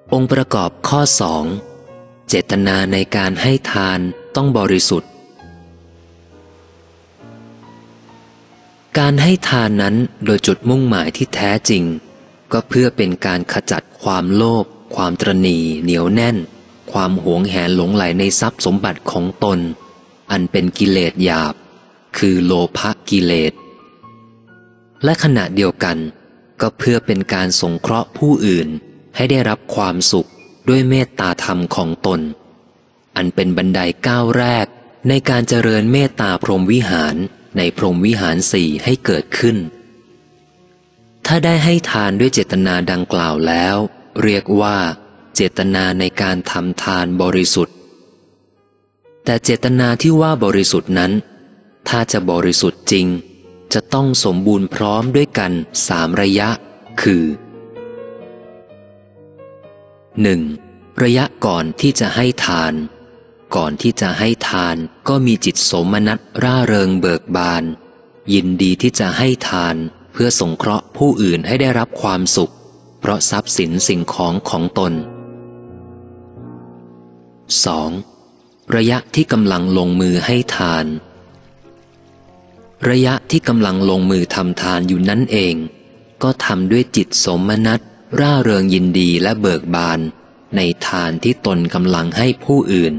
องค์ประกอบข้อ 2 เจตนาในการให้ทานต้องบริสุทธิ์การให้ทานนั้นโดยจุดมุ่งหมายที่แท้จริงก็เพื่อเป็นการขจัดความโลภความตระหนี่เหนียวแน่นความหวงแหนหลงไหลในทรัพย์สมบัติของตนอันเป็นกิเลสหยาบคือโลภกิเลสและขณะเดียวกันก็เพื่อเป็นการสงเคราะห์ผู้อื่นให้ได้รับความสุขด้วยเมตตาธรรมของตนอันเป็นบันไดก้าวแรกในการเจริญเมตตาพรหมวิหารในพรหมวิหารสี่ให้เกิดขึ้นถ้าได้ให้ทานด้วยเจตนาดังกล่าวแล้วเรียกว่าเจตนาในการทำทานบริสุทธิ์แต่เจตนาที่ว่าบริสุทธิ์นั้นถ้าจะบริสุทธิ์จริงจะต้องสมบูรณ์พร้อมด้วยกัน3 ระยะคือ 1. ระยะก่อนที่จะให้ทานก่อนที่จะให้ทานก็มีจิตโสมนัสร่าเริงเบิกบานยินดีที่จะให้ทานเพื่อสงเคราะห์ผู้อื่นให้ได้รับความสุขเพราะทรัพย์สินสิ่งของของตน 2. ระยะที่กำลังลงมือให้ทานระยะที่กำลังลงมือทำทานอยู่นั่นเองก็ทำด้วยจิตโสมนัสร่าเริงยินดีและเบิกบานในทานที่ตนกำลังให้ผู้อื่น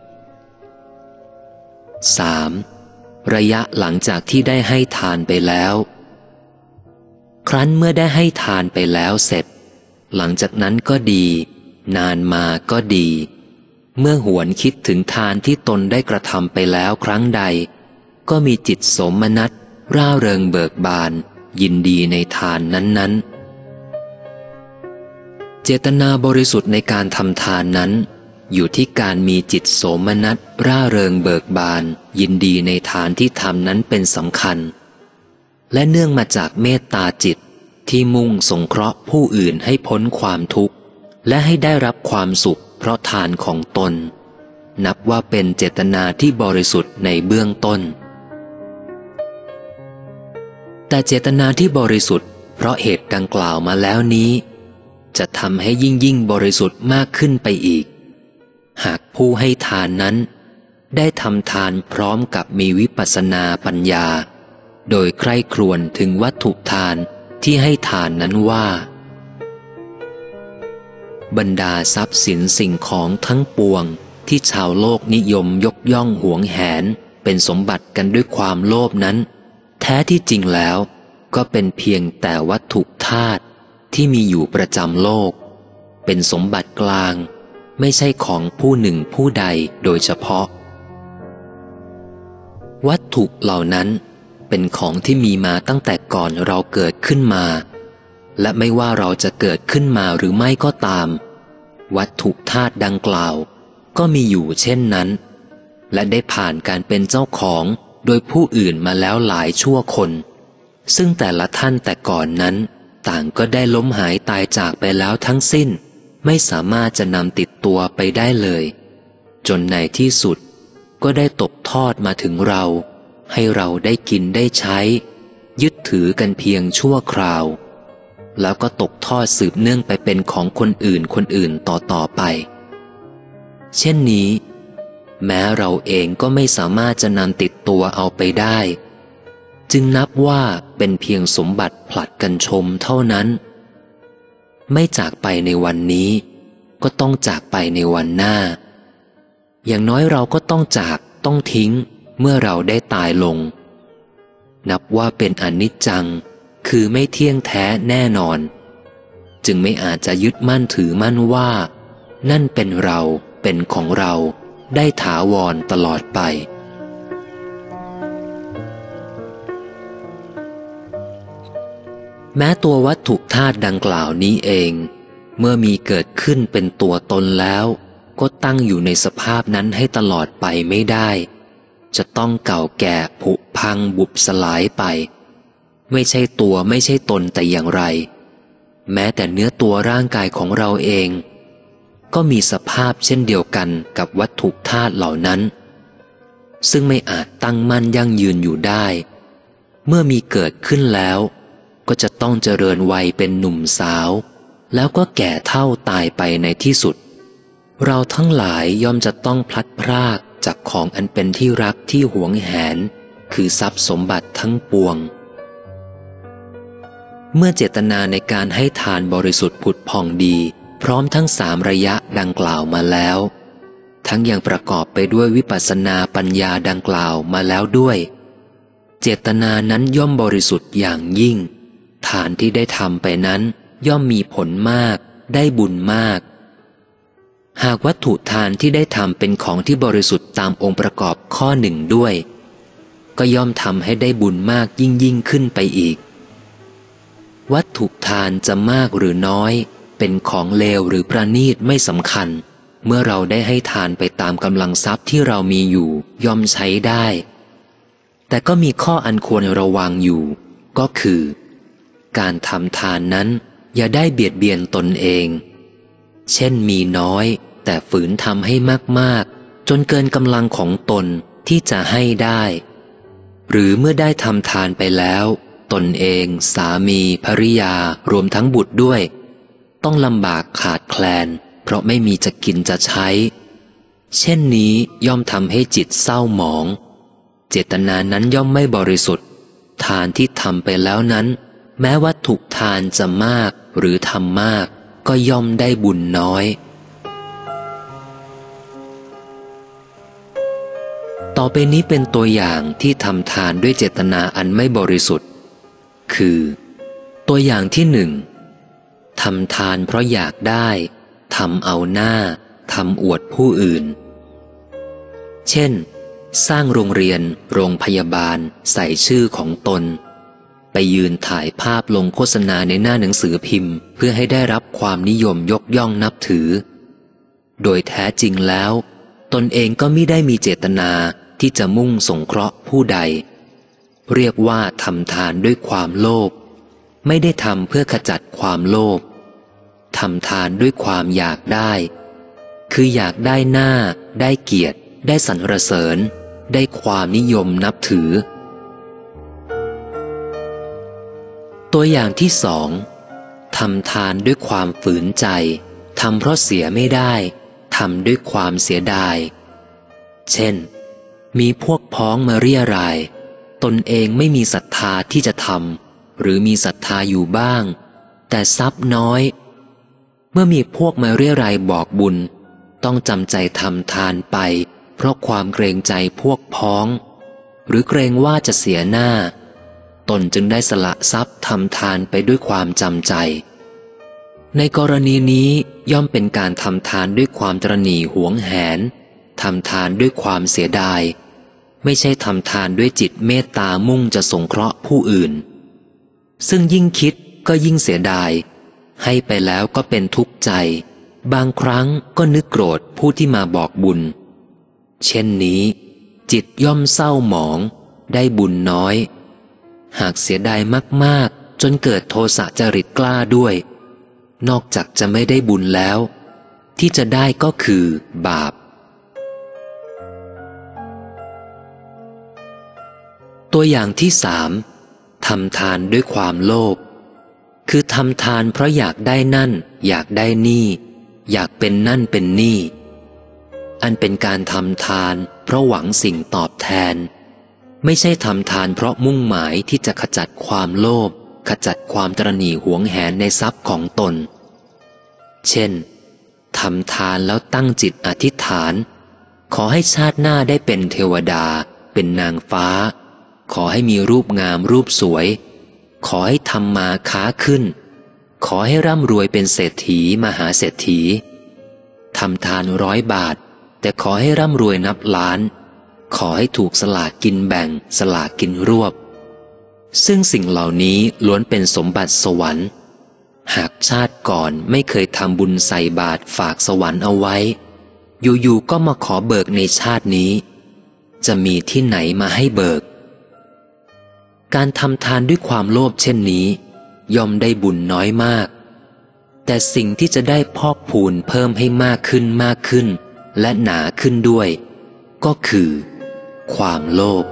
3. ระยะหลังจากที่ได้ให้ทานไปแล้วครั้นเมื่อได้ให้ทานไปแล้วเสร็จหลังจากนั้นก็ดีนานมาก็ดีเมื่อหวนคิดถึงทานที่ตนได้กระทำไปแล้วครั้งใดก็มีจิตโสมนัสร่าเริงเบิกบานยินดีในทานนั้นๆเจตนาบริสุทธิ์ในการทำทานนั้นอยู่ที่การมีจิตโสมนัสร่าเริงเบิกบานยินดีในทานที่ทำนั้นเป็นสำคัญและเนื่องมาจากเมตตาจิตที่มุ่งสงเคราะห์ผู้อื่นให้พ้นความทุกข์และให้ได้รับความสุขเพราะทานของตนนับว่าเป็นเจตนาที่บริสุทธิ์ในเบื้องต้นแต่เจตนาที่บริสุทธิ์เพราะเหตุดังกล่าวมาแล้วนี้จะทำให้ยิ่งบริสุทธิ์มากขึ้นไปอีกหากผู้ให้ทานนั้นได้ทำทานพร้อมกับมีวิปัสสนาปัญญาโดยใคร่ครวญถึงวัตถุทานที่ให้ทานนั้นว่าบรรดาทรัพย์สินสิ่งของทั้งปวงที่ชาวโลกนิยมยกย่องหวงแหนเป็นสมบัติกันด้วยความโลภนั้นแท้ที่จริงแล้วก็เป็นเพียงแต่วัตถุธาตุที่มีอยู่ประจำโลกเป็นสมบัติกลางไม่ใช่ของผู้หนึ่งผู้ใดโดยเฉพาะวัตถุเหล่านั้นเป็นของที่มีมาตั้งแต่ก่อนเราเกิดขึ้นมาและไม่ว่าเราจะเกิดขึ้นมาหรือไม่ก็ตามวัตถุธาตุดังกล่าวก็มีอยู่เช่นนั้นและได้ผ่านการเป็นเจ้าของโดยผู้อื่นมาแล้วหลายชั่วคนซึ่งแต่ละท่านแต่ก่อนนั้นต่างก็ได้ล้มหายตายจากไปแล้วทั้งสิ้นไม่สามารถจะนำติดตัวไปได้เลยจนในที่สุดก็ได้ตกทอดมาถึงเราให้เราได้กินได้ใช้ยึดถือกันเพียงชั่วคราวแล้วก็ตกทอดสืบเนื่องไปเป็นของคนอื่นต่อไปเช่นนี้แม้เราเองก็ไม่สามารถจะนำติดตัวเอาไปได้จึงนับว่าเป็นเพียงสมบัติผลัดกันชมเท่านั้นไม่จากไปในวันนี้ก็ต้องจากไปในวันหน้าอย่างน้อยเราก็ต้องจากต้องทิ้งเมื่อเราได้ตายลงนับว่าเป็นอนิจจังคือไม่เที่ยงแท้แน่นอนจึงไม่อาจจะยึดมั่นถือมั่นว่านั่นเป็นเราเป็นของเราได้ถาวรตลอดไปแม้ตัววัตถุธาตุดังกล่าวนี้เองเมื่อมีเกิดขึ้นเป็นตัวตนแล้วก็ตั้งอยู่ในสภาพนั้นให้ตลอดไปไม่ได้จะต้องเก่าแก่ผุพังบุบสลายไปไม่ใช่ตัวไม่ใช่ตนแต่อย่างไรแม้แต่เนื้อตัวร่างกายของเราเองก็มีสภาพเช่นเดียวกันกับวัตถุธาตุเหล่านั้นซึ่งไม่อาจตั้งมั่นยั่งยืนอยู่ได้เมื่อมีเกิดขึ้นแล้วก็จะต้องเจริญวัยเป็นหนุ่มสาวแล้วก็แก่เฒ่าตายไปในที่สุดเราทั้งหลายย่อมจะต้องพลัดพรากจากของอันเป็นที่รักที่หวงแหนคือทรัพย์สมบัติทั้งปวงเมื่อเจตนาในการให้ทานบริสุทธิ์ผุดผ่องดีพร้อมทั้ง3ระยะดังกล่าวมาแล้วทั้งยังประกอบไปด้วยวิปัสสนาปัญญาดังกล่าวมาแล้วด้วยเจตนานั้นย่อมบริสุทธิ์อย่างยิ่งทานที่ได้ทำไปนั้นย่อมมีผลมากได้บุญมากหากวัตถุทานที่ได้ทำเป็นของที่บริสุทธิ์ตามองค์ประกอบข้อหนึ่งด้วยก็ย่อมทำให้ได้บุญมากยิ่งขึ้นไปอีกวัตถุทานจะมากหรือน้อยเป็นของเลวหรือประณีตไม่สำคัญเมื่อเราได้ให้ทานไปตามกำลังทรัพย์ที่เรามีอยู่ย่อมใช้ได้แต่ก็มีข้ออันควรระวังอยู่ก็คือการทำทานนั้นอย่าได้เบียดเบียนตนเองเช่นมีน้อยแต่ฝืนทำให้มากๆจนเกินกำลังของตนที่จะให้ได้หรือเมื่อได้ทำทานไปแล้วตนเองสามีภริยารวมทั้งบุตรด้วยต้องลำบากขาดแคลนเพราะไม่มีจะกินจะใช้เช่นนี้ย่อมทำให้จิตเศร้าหมองเจตนานั้นย่อมไม่บริสุทธิ์ทานที่ทำไปแล้วนั้นแม้วัตถุทานจะมากหรือทำมากก็ย่อมได้บุญน้อยต่อไปนี้เป็นตัวอย่างที่ทำทานด้วยเจตนาอันไม่บริสุทธิ์คือตัวอย่างที่หนึ่งทำทานเพราะอยากได้ทำเอาหน้าทำอวดผู้อื่นเช่นสร้างโรงเรียนโรงพยาบาลใส่ชื่อของตนไปยืนถ่ายภาพลงโฆษณาในหน้าหนังสือพิมพ์เพื่อให้ได้รับความนิยมยกย่องนับถือโดยแท้จริงแล้วตนเองก็มิได้มีเจตนาที่จะมุ่งสงเคราะห์ผู้ใดเรียกว่าทำทานด้วยความโลภไม่ได้ทำเพื่อขจัดความโลภทำทานด้วยความอยากได้คืออยากได้หน้าได้เกียรติได้สรรเสริญได้ความนิยมนับถือตัวอย่างที่สองทำทานด้วยความฝืนใจทำเพราะเสียไม่ได้ทำด้วยความเสียดายเช่นมีพวกพ้องมาเรี่ยรายตนเองไม่มีศรัทธาที่จะทำหรือมีศรัทธาอยู่บ้างแต่ทรัพย์น้อยเมื่อมีพวกมาเรี่ยรายบอกบุญต้องจำใจทำทานไปเพราะความเกรงใจพวกพ้องหรือเกรงว่าจะเสียหน้าตนจึงได้สละทรัพย์ทำทานไปด้วยความจำใจในกรณีนี้ย่อมเป็นการทำทานด้วยความตระหนี่หวงแหนทำทานด้วยความเสียดายไม่ใช่ทำทานด้วยจิตเมตตามุ่งจะสงเคราะห์ผู้อื่นซึ่งยิ่งคิดก็ยิ่งเสียดายให้ไปแล้วก็เป็นทุกข์ใจบางครั้งก็นึกโกรธผู้ที่มาบอกบุญเช่นนี้จิตย่อมเศร้าหมองได้บุญน้อยหากเสียดายมากๆจนเกิดโทสะจริตกล้าด้วยนอกจากจะไม่ได้บุญแล้วที่จะได้ก็คือบาปตัวอย่างที่สามทำทานด้วยความโลภคือทำทานเพราะอยากได้นั่นอยากได้นี่อยากเป็นนั่นเป็นนี่อันเป็นการทำทานเพราะหวังสิ่งตอบแทนไม่ใช่ทำทานเพราะมุ่งหมายที่จะขจัดความโลภขจัดความตระหนี่หวงแหนในทรัพย์ของตนเช่นทำทานแล้วตั้งจิตอธิษฐานขอให้ชาติหน้าได้เป็นเทวดาเป็นนางฟ้าขอให้มีรูปงามรูปสวยขอให้ทำมาค้าขึ้นขอให้ร่ำรวยเป็นเศรษฐีมหาเศรษฐีทำทาน100 บาทแต่ขอให้ร่ำรวยนับล้านขอให้ถูกสลากกินแบ่งสลากกินรวบซึ่งสิ่งเหล่านี้ล้วนเป็นสมบัติสวรรค์หากชาติก่อนไม่เคยทำบุญใส่บาตรฝากสวรรค์เอาไว้อยู่ๆก็มาขอเบิกในชาตินี้จะมีที่ไหนมาให้เบิกการทำทานด้วยความโลภเช่นนี้ย่อมได้บุญน้อยมากแต่สิ่งที่จะได้พอกพูนเพิ่มให้มากขึ้นและหนาขึ้นด้วยก็คือความโลภ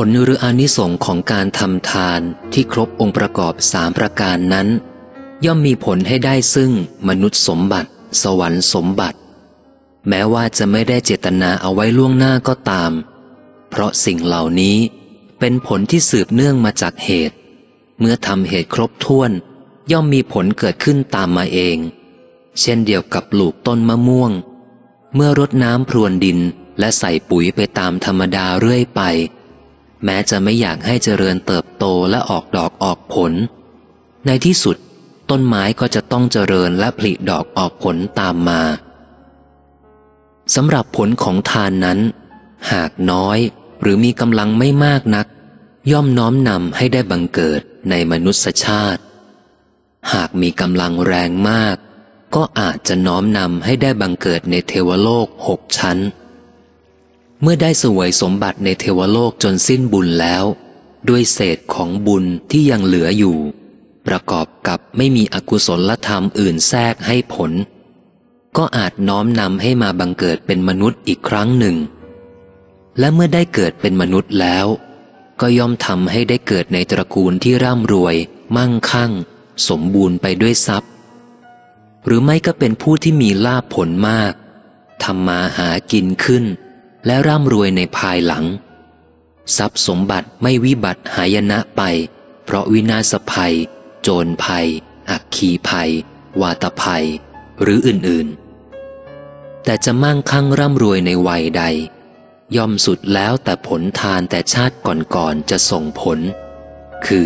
ลหรืออานิสงส์ของการทำทานที่ครบองค์ประกอบ3ประการนั้นย่อมมีผลให้ได้ซึ่งมนุษย์สมบัติสวรรค์สมบัติแม้ว่าจะไม่ได้เจตนาเอาไว้ล่วงหน้าก็ตามเพราะสิ่งเหล่านี้เป็นผลที่สืบเนื่องมาจากเหตุเมื่อทำเหตุครบถ้วนย่อมมีผลเกิดขึ้นตามมาเองเช่นเดียวกับปลูกต้นมะม่วงเมื่อรดน้ำพรวนดินและใส่ปุ๋ยไปตามธรรมดาเรื่อยไปแม้จะไม่อยากให้เจริญเติบโตและออกดอกออกผลในที่สุดต้นไม้ก็จะต้องเจริญและผลิดอกออกผลตามมาสำหรับผลของทานนั้นหากน้อยหรือมีกำลังไม่มากนักย่อมน้อมนำให้ได้บังเกิดในมนุษยชาติหากมีกำลังแรงมากก็อาจจะน้อมนำให้ได้บังเกิดในเทวโลก6 ชั้นเมื่อได้เสวยสมบัติในเทวโลกจนสิ้นบุญแล้วด้วยเศษของบุญที่ยังเหลืออยู่ประกอบกับไม่มีอกุศลธรรมอื่นแทรกให้ผลก็อาจน้อมนำให้มาบังเกิดเป็นมนุษย์อีกครั้งหนึ่งและเมื่อได้เกิดเป็นมนุษย์แล้วก็ย่อมทำให้ได้เกิดในตระกูลที่ร่ำรวยมั่งคั่งสมบูรณ์ไปด้วยทรัพย์หรือไม่ก็เป็นผู้ที่มีลาภผลมากทำมาหากินขึ้นและร่ำรวยในภายหลังทรัพย์สมบัติไม่วิบัติหายนะไปเพราะวินาศภัยโจรภัยอัคคีภัยวาตภัยหรืออื่นๆแต่จะมั่งคั่งร่ำรวยในวัยใดย่อมสุดแล้วแต่ผลทานแต่ชาติก่อนๆจะส่งผลคือ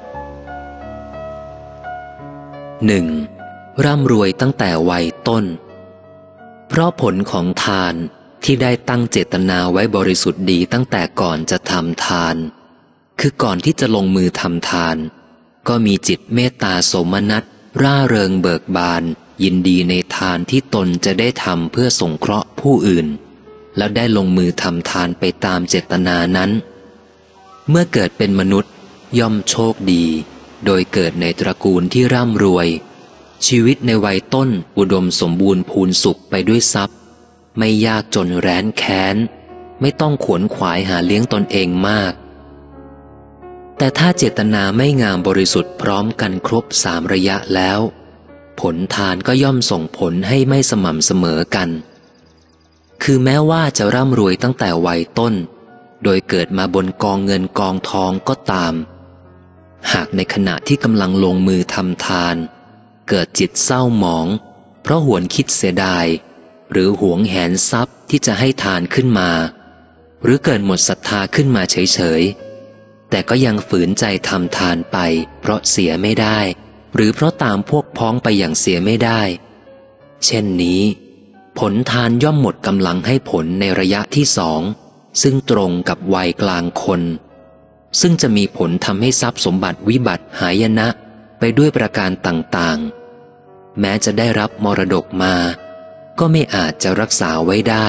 1. ร่ำรวยตั้งแต่วัยต้นเพราะผลของทานที่ได้ตั้งเจตนาไว้บริสุทธิ์ดีตั้งแต่ก่อนจะทำทานคือก่อนที่จะลงมือทำทานก็มีจิตเมตตาโสมนัสร่าเริงเบิกบานยินดีในทานที่ตนจะได้ทำเพื่อสงเคราะห์ผู้อื่นแล้วได้ลงมือทำทานไปตามเจตนานั้นเมื่อเกิดเป็นมนุษย์ย่อมโชคดีโดยเกิดในตระกูลที่ร่ำรวยชีวิตในวัยต้นอุดมสมบูรณ์พูนสุขไปด้วยทรัพย์ไม่ยากจนแร้นแค้นไม่ต้องขวนขวายหาเลี้ยงตนเองมากแต่ถ้าเจตนาไม่งามบริสุทธิ์พร้อมกันครบ3 ระยะแล้วผลทานก็ย่อมส่งผลให้ไม่สม่ำเสมอกันคือแม้ว่าจะร่ำรวยตั้งแต่วัยต้นโดยเกิดมาบนกองเงินกองทองก็ตามหากในขณะที่กำลังลงมือทำทานเกิดจิตเศร้าหมองเพราะหวนคิดเสียดายหรือหวงแหนทรัพย์ที่จะให้ทานขึ้นมาหรือเกิดหมดศรัทธาขึ้นมาเฉยๆแต่ก็ยังฝืนใจทำทานไปเพราะเสียไม่ได้หรือเพราะตามพวกพ้องไปอย่างเสียไม่ได้เช่นนี้ผลทานย่อมหมดกำลังให้ผลในระยะที่2ซึ่งตรงกับวัยกลางคนซึ่งจะมีผลทำให้ทรัพย์สมบัติวิบัติหายนะไปด้วยประการต่างๆแม้จะได้รับมรดกมาก็ไม่อาจจะรักษาไว้ได้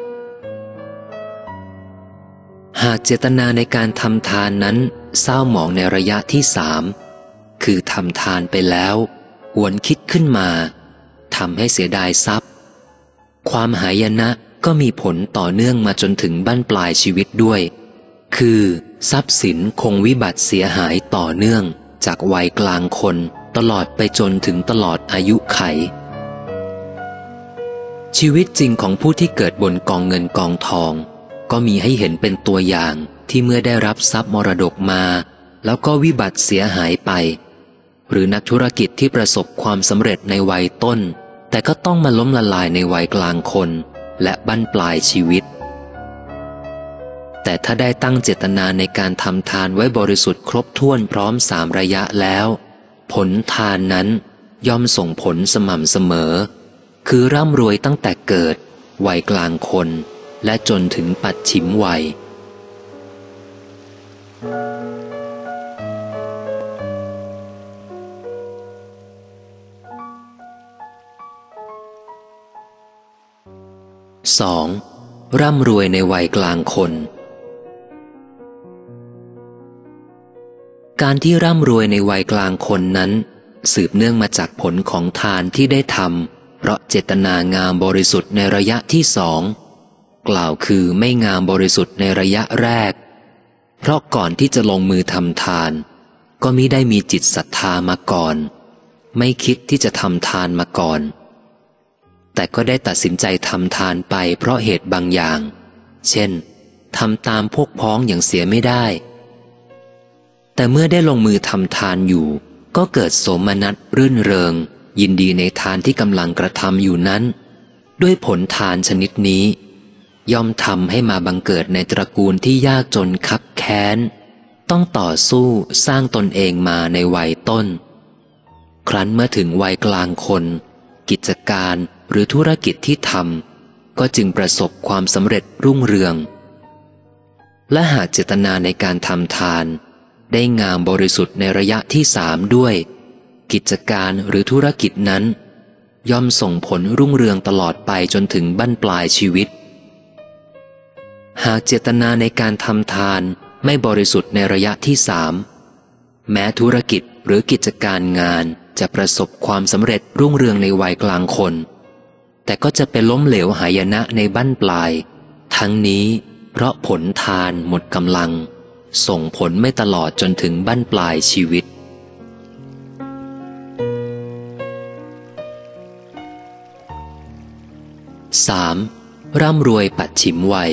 หากเจตนาในการทำทานนั้นเศร้าหมองในระยะที่3คือทำทานไปแล้วหวนคิดขึ้นมาทำให้เสียดายทรัพย์ความหายนะก็มีผลต่อเนื่องมาจนถึงบั้นปลายชีวิตด้วยคือทรัพย์สินคงวิบัติเสียหายต่อเนื่องจากวัยกลางคนตลอดไปจนถึงตลอดอายุไขชีวิตจริงของผู้ที่เกิดบนกองเงินกองทองก็มีให้เห็นเป็นตัวอย่างที่เมื่อได้รับทรัพย์มรดกมาแล้วก็วิบัติเสียหายไปหรือนักธุรกิจที่ประสบความสำเร็จในวัยต้นแต่ก็ต้องมาล้มละลายในวัยกลางคนและบั้นปลายชีวิตแต่ถ้าได้ตั้งเจตนาในการทำทานไว้บริสุทธิ์ครบถ้วนพร้อม3 ระยะแล้วผลทานนั้นย่อมส่งผลสม่ำเสมอคือร่ำรวยตั้งแต่เกิดวัยกลางคนและจนถึงปัจฉิมวัย 2. ร่ำรวยในวัยกลางคนการที่ร่ำรวยในวัยกลางคนนั้นสืบเนื่องมาจากผลของทานที่ได้ทำเพราะเจตนางามบริสุทธิ์ในระยะที่2กล่าวคือไม่งามบริสุทธิ์ในระยะแรกเพราะก่อนที่จะลงมือทำทานก็มิได้มีจิตศรัทธามาก่อนไม่คิดที่จะทำทานมาก่อนแต่ก็ได้ตัดสินใจทำทานไปเพราะเหตุบางอย่างเช่นทำตามพวกพ้องอย่างเสียไม่ได้แต่เมื่อได้ลงมือทำทานอยู่ก็เกิดโสมนัสรื่นเริงยินดีในทานที่กำลังกระทำอยู่นั้นด้วยผลทานชนิดนี้ย่อมทำให้มาบังเกิดในตระกูลที่ยากจนคับแค้นต้องต่อสู้สร้างตนเองมาในวัยต้นครั้นเมื่อถึงวัยกลางคนกิจการหรือธุรกิจที่ทำก็จึงประสบความสำเร็จรุ่งเรืองและหากเจตนาในการทำทานได้งามบริสุทธิ์ในระยะที่3ด้วยกิจการหรือธุรกิจนั้นย่อมส่งผลรุ่งเรืองตลอดไปจนถึงบั้นปลายชีวิตหากเจตนาในการทำทานไม่บริสุทธิ์ในระยะที่3แม้ธุรกิจหรือกิจการงานจะประสบความสำเร็จรุ่งเรืองในวัยกลางคนแต่ก็จะเป็นล้มเหลวหายนะในบั้นปลายทั้งนี้เพราะผลทานหมดกำลังส่งผลไม่ตลอดจนถึงบั้นปลายชีวิต 3. ร่ำรวยปัจฉิมวัย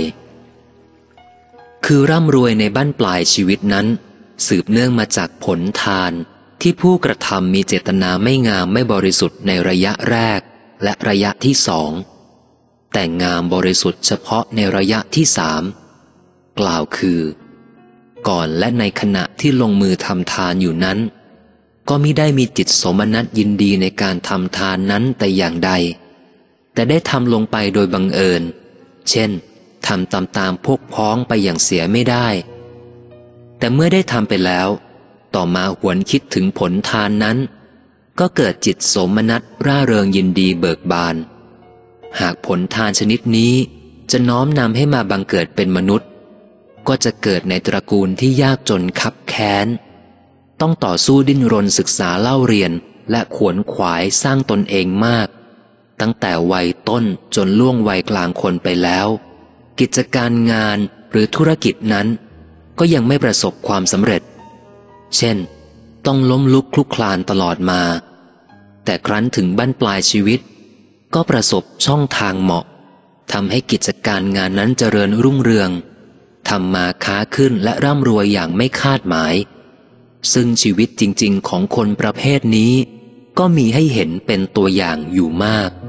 คือร่ำรวยในบั้นปลายชีวิตนั้นสืบเนื่องมาจากผลทานที่ผู้กระทำมีเจตนาไม่งามไม่บริสุทธิ์ในระยะแรกและระยะที่2แต่งามบริสุทธิ์เฉพาะในระยะที่3กล่าวคือก่อนและในขณะที่ลงมือทำทานอยู่นั้นก็มิได้มีจิตโสมนัสยินดีในการทำทานนั้นแต่อย่างใดแต่ได้ทำลงไปโดยบังเอิญเช่นทำตามพวกพ้องไปอย่างเสียไม่ได้แต่เมื่อได้ทำไปแล้วต่อมาหวนคิดถึงผลทานนั้นก็เกิดจิตโสมนัสร่าเริงยินดีเบิกบานหากผลทานชนิดนี้จะน้อมนำให้มาบังเกิดเป็นมนุษย์ก็จะเกิดในตระกูลที่ยากจนคับแค้นต้องต่อสู้ดิ้นรนศึกษาเล่าเรียนและขวนขวายสร้างตนเองมากตั้งแต่วัยต้นจนล่วงวัยกลางคนไปแล้วกิจการงานหรือธุรกิจนั้นก็ยังไม่ประสบความสำเร็จเช่นต้องล้มลุกคลุกคลานตลอดมาแต่ครั้นถึงบั้นปลายชีวิตก็ประสบช่องทางเหมาะทำให้กิจการงานนั้นเจริญรุ่งเรืองทำมาค้าขึ้นและร่ำรวยอย่างไม่คาดหมายซึ่งชีวิตจริงๆของคนประเภทนี้ก็มีให้เห็นเป็นตัวอย่างอยู่มาก